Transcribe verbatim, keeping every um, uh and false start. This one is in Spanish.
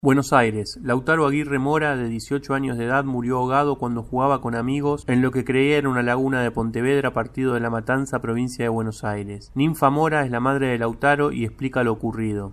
Buenos Aires. Lautaro Aguirre Mora, de dieciocho años de edad, murió ahogado cuando jugaba con amigos en lo que creía era una laguna de Pontevedra, partido de La Matanza, provincia de Buenos Aires. Ninfa Mora es la madre de Lautaro y explica lo ocurrido.